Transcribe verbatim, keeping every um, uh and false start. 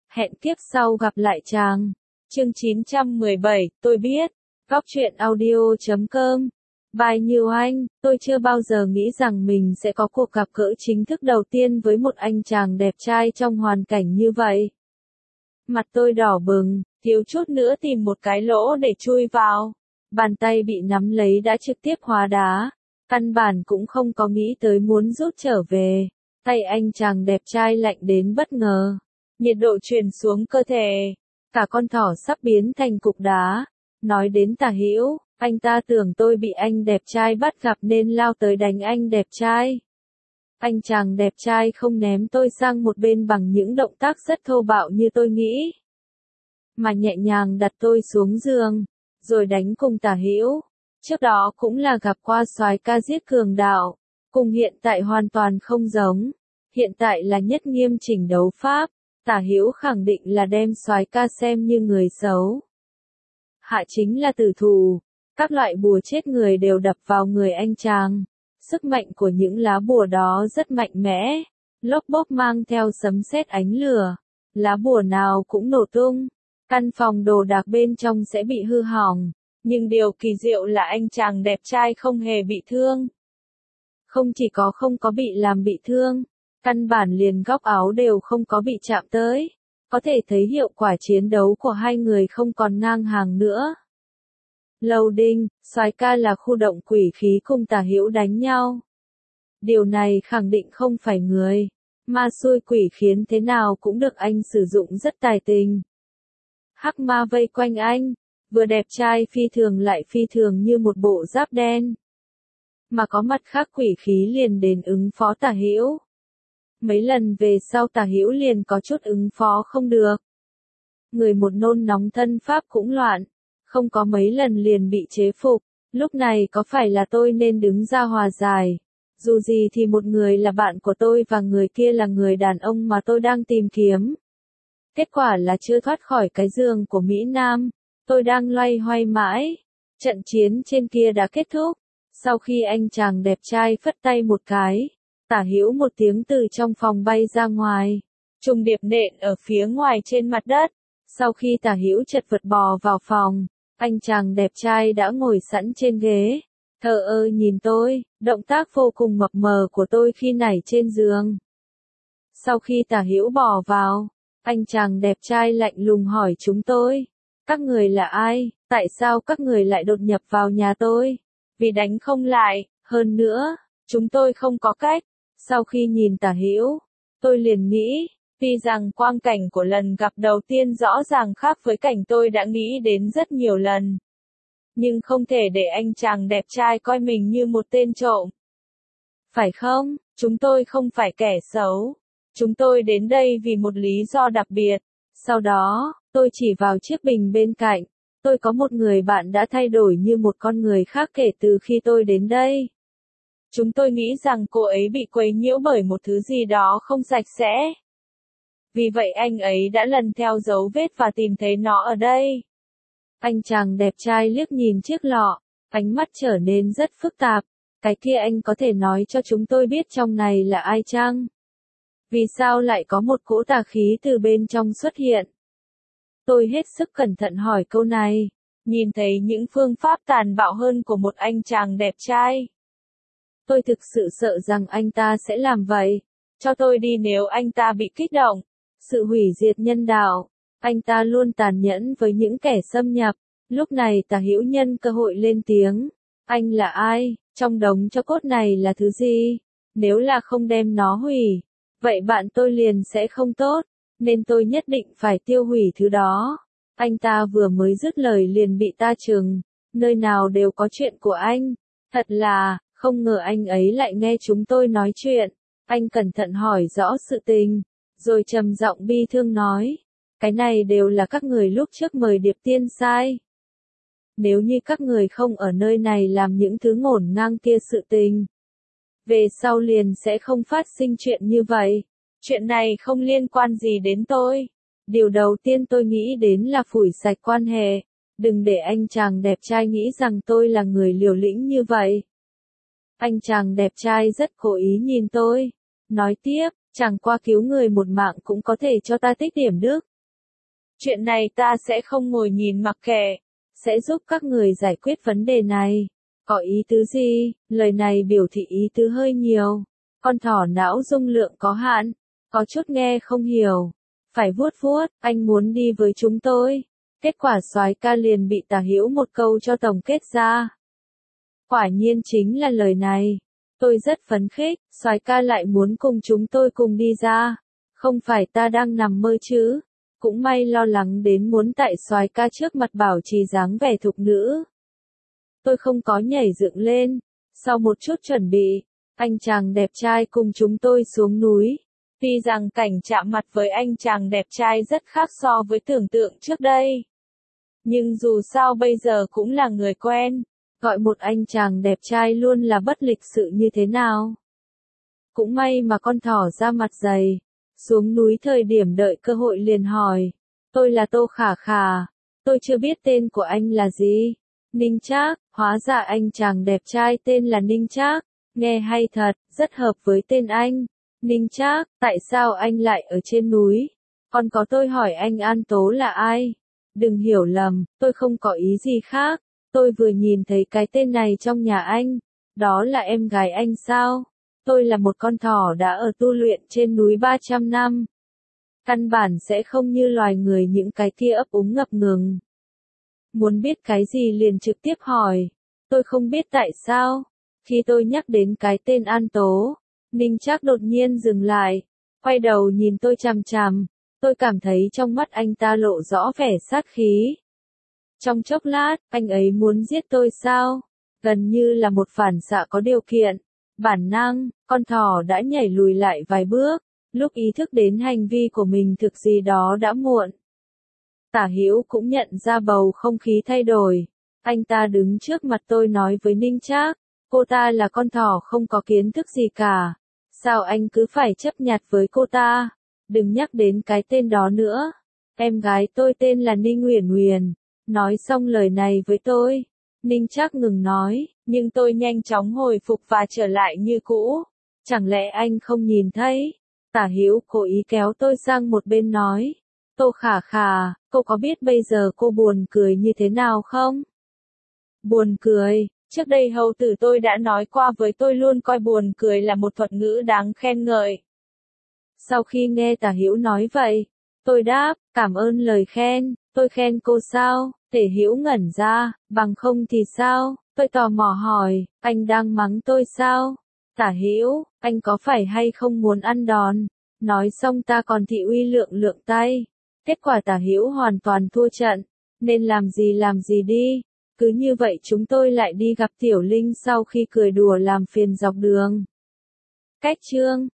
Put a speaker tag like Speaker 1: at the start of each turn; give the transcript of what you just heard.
Speaker 1: Hẹn kiếp sau gặp lại chàng. Chương chín trăm mười bảy, tôi biết. Góc truyện audio chấm com. Bài Như Anh, tôi chưa bao giờ nghĩ rằng mình sẽ có cuộc gặp gỡ chính thức đầu tiên với một anh chàng đẹp trai trong hoàn cảnh như vậy. Mặt tôi đỏ bừng, thiếu chút nữa tìm một cái lỗ để chui vào. Bàn tay bị nắm lấy đã trực tiếp hóa đá. Căn bản cũng không có nghĩ tới muốn rút trở về. Tay anh chàng đẹp trai lạnh đến bất ngờ. Nhiệt độ truyền xuống cơ thể. Cả con thỏ sắp biến thành cục đá. Nói đến Tả Hữu, anh ta tưởng tôi bị anh đẹp trai bắt gặp nên lao tới đánh anh đẹp trai. Anh chàng đẹp trai không ném tôi sang một bên bằng những động tác rất thô bạo như tôi nghĩ, mà nhẹ nhàng đặt tôi xuống giường, rồi đánh cùng Tả Hữu. Trước đó cũng là gặp qua soái ca giết cường đạo, cùng hiện tại hoàn toàn không giống. Hiện tại là nhất nghiêm chỉnh đấu pháp, Tả Hữu khẳng định là đem soái ca xem như người xấu. Hạ chính là tử thủ, các loại bùa chết người đều đập vào người anh chàng. Sức mạnh của những lá bùa đó rất mạnh mẽ, lốp bốp mang theo sấm sét ánh lửa, lá bùa nào cũng nổ tung, căn phòng đồ đạc bên trong sẽ bị hư hỏng, nhưng điều kỳ diệu là anh chàng đẹp trai không hề bị thương. Không chỉ có không có bị làm bị thương, căn bản liền góc áo đều không có bị chạm tới, có thể thấy hiệu quả chiến đấu của hai người không còn ngang hàng nữa. Lâu Đinh, soái ca là khu động quỷ khí cùng Tả Hữu đánh nhau. Điều này khẳng định không phải người, ma xui quỷ khiến thế nào cũng được anh sử dụng rất tài tình. Hắc ma vây quanh anh, vừa đẹp trai phi thường lại phi thường như một bộ giáp đen. Mà có mặt khác quỷ khí liền đến ứng phó Tả Hữu. Mấy lần về sau Tả Hữu liền có chút ứng phó không được. Người một nôn nóng thân pháp cũng loạn. Không có mấy lần liền bị chế phục, lúc này có phải là tôi nên đứng ra hòa giải? Dù gì thì một người là bạn của tôi và người kia là người đàn ông mà tôi đang tìm kiếm. Kết quả là chưa thoát khỏi cái giường của Mỹ Nam, tôi đang loay hoay mãi. Trận chiến trên kia đã kết thúc, sau khi anh chàng đẹp trai phất tay một cái, Tả Hữu một tiếng từ trong phòng bay ra ngoài, trùng điệp nện ở phía ngoài trên mặt đất. Sau khi Tả Hữu chật vật bò vào phòng, anh chàng đẹp trai đã ngồi sẵn trên ghế, thờ ơ nhìn tôi, động tác vô cùng mập mờ của tôi khi nảy trên giường. Sau khi Tả Hữu bò vào, anh chàng đẹp trai lạnh lùng hỏi chúng tôi, các người là ai, tại sao các người lại đột nhập vào nhà tôi? Vì đánh không lại, hơn nữa, chúng tôi không có cách. Sau khi nhìn Tả Hữu, tôi liền nghĩ, tuy rằng quang cảnh của lần gặp đầu tiên rõ ràng khác với cảnh tôi đã nghĩ đến rất nhiều lần. Nhưng không thể để anh chàng đẹp trai coi mình như một tên trộm. Phải không, chúng tôi không phải kẻ xấu. Chúng tôi đến đây vì một lý do đặc biệt. Sau đó, tôi chỉ vào chiếc bình bên cạnh. Tôi có một người bạn đã thay đổi như một con người khác kể từ khi tôi đến đây. Chúng tôi nghĩ rằng cô ấy bị quấy nhiễu bởi một thứ gì đó không sạch sẽ. Vì vậy anh ấy đã lần theo dấu vết và tìm thấy nó ở đây. Anh chàng đẹp trai liếc nhìn chiếc lọ, ánh mắt trở nên rất phức tạp. Cái kia anh có thể nói cho chúng tôi biết trong này là ai chăng? Vì sao lại có một cỗ tà khí từ bên trong xuất hiện? Tôi hết sức cẩn thận hỏi câu này, nhìn thấy những phương pháp tàn bạo hơn của một anh chàng đẹp trai. Tôi thực sự sợ rằng anh ta sẽ làm vậy. Cho tôi đi nếu anh ta bị kích động. Sự hủy diệt nhân đạo, anh ta luôn tàn nhẫn với những kẻ xâm nhập. Lúc này Tả Hữu nhân cơ hội lên tiếng, anh là ai, trong đống tro cốt này là thứ gì? Nếu là không đem nó hủy, vậy bạn tôi liền sẽ không tốt, nên tôi nhất định phải tiêu hủy thứ đó. Anh ta vừa mới dứt lời liền bị ta trừng, nơi nào đều có chuyện của anh. Thật là, không ngờ anh ấy lại nghe chúng tôi nói chuyện. Anh cẩn thận hỏi rõ sự tình, rồi trầm giọng bi thương nói, cái này đều là các người lúc trước mời Điệp Tiên sai. Nếu như các người không ở nơi này làm những thứ ngổn ngang kia sự tình, về sau liền sẽ không phát sinh chuyện như vậy. Chuyện này không liên quan gì đến tôi. Điều đầu tiên tôi nghĩ đến là phủi sạch quan hệ. Đừng để anh chàng đẹp trai nghĩ rằng tôi là người liều lĩnh như vậy. Anh chàng đẹp trai rất cố ý nhìn tôi. Nói tiếp, chẳng qua cứu người một mạng cũng có thể cho ta tích điểm đức. Chuyện này ta sẽ không ngồi nhìn mặc kệ, sẽ giúp các người giải quyết vấn đề này. Có ý tứ gì? Lời này biểu thị ý tứ hơi nhiều. Con thỏ não dung lượng có hạn, có chút nghe không hiểu. Phải vuốt vuốt, anh muốn đi với chúng tôi. Kết quả soái ca liền bị Tả Hữu một câu cho tổng kết ra. Quả nhiên chính là lời này. Tôi rất phấn khích, soái ca lại muốn cùng chúng tôi cùng đi ra. Không phải ta đang nằm mơ chứ. Cũng may lo lắng đến muốn tại soái ca trước mặt bảo trì dáng vẻ thục nữ. Tôi không có nhảy dựng lên. Sau một chút chuẩn bị, anh chàng đẹp trai cùng chúng tôi xuống núi. Tuy rằng cảnh chạm mặt với anh chàng đẹp trai rất khác so với tưởng tượng trước đây. Nhưng dù sao bây giờ cũng là người quen. Gọi một anh chàng đẹp trai luôn là bất lịch sự như thế nào. Cũng may mà con thỏ ra mặt dày. Xuống núi thời điểm đợi cơ hội liền hỏi. Tôi là Tô Khả Khả. Tôi chưa biết tên của anh là gì. Ninh Trác, hóa ra anh chàng đẹp trai tên là Ninh Trác. Nghe hay thật, rất hợp với tên anh. Ninh Trác, tại sao anh lại ở trên núi? Còn có tôi hỏi anh An Tố là ai? Đừng hiểu lầm, tôi không có ý gì khác. Tôi vừa nhìn thấy cái tên này trong nhà anh. Đó là em gái anh sao? Tôi là một con thỏ đã ở tu luyện trên núi ba trăm năm. Căn bản sẽ không như loài người những cái kia ấp úng ngập ngừng. Muốn biết cái gì liền trực tiếp hỏi. Tôi không biết tại sao. Khi tôi nhắc đến cái tên An Tố, Ninh Trác đột nhiên dừng lại, quay đầu nhìn tôi chằm chằm. Tôi cảm thấy trong mắt anh ta lộ rõ vẻ sát khí. Trong chốc lát, anh ấy muốn giết tôi sao? Gần như là một phản xạ có điều kiện. Bản năng, con thỏ đã nhảy lùi lại vài bước. Lúc ý thức đến hành vi của mình thực gì đó đã muộn. Tả Hữu cũng nhận ra bầu không khí thay đổi. Anh ta đứng trước mặt tôi nói với Ninh Trác, cô ta là con thỏ không có kiến thức gì cả. Sao anh cứ phải chấp nhặt với cô ta? Đừng nhắc đến cái tên đó nữa. Em gái tôi tên là Ninh Uyển Uyển. Nói xong lời này với tôi, Ninh Trác ngừng nói, nhưng tôi nhanh chóng hồi phục và trở lại như cũ. Chẳng lẽ anh không nhìn thấy? Tả Hữu cố ý kéo tôi sang một bên nói. Tô Khả Khả, cô có biết bây giờ cô buồn cười như thế nào không? Buồn cười, trước đây hầu tử tôi đã nói qua với tôi luôn coi buồn cười là một thuật ngữ đáng khen ngợi. Sau khi nghe Tả Hữu nói vậy, tôi đáp, cảm ơn lời khen, tôi khen cô sao? Tả Hữu ngẩn ra, bằng không thì sao? Tôi tò mò hỏi, anh đang mắng tôi sao? Tả Hữu, anh có phải hay không muốn ăn đòn? Nói xong ta còn thị uy lượng lượng tay. Kết quả Tả Hữu hoàn toàn thua trận, nên làm gì làm gì đi. Cứ như vậy chúng tôi lại đi gặp Tiểu Linh sau khi cười đùa làm phiền dọc đường. Cách chương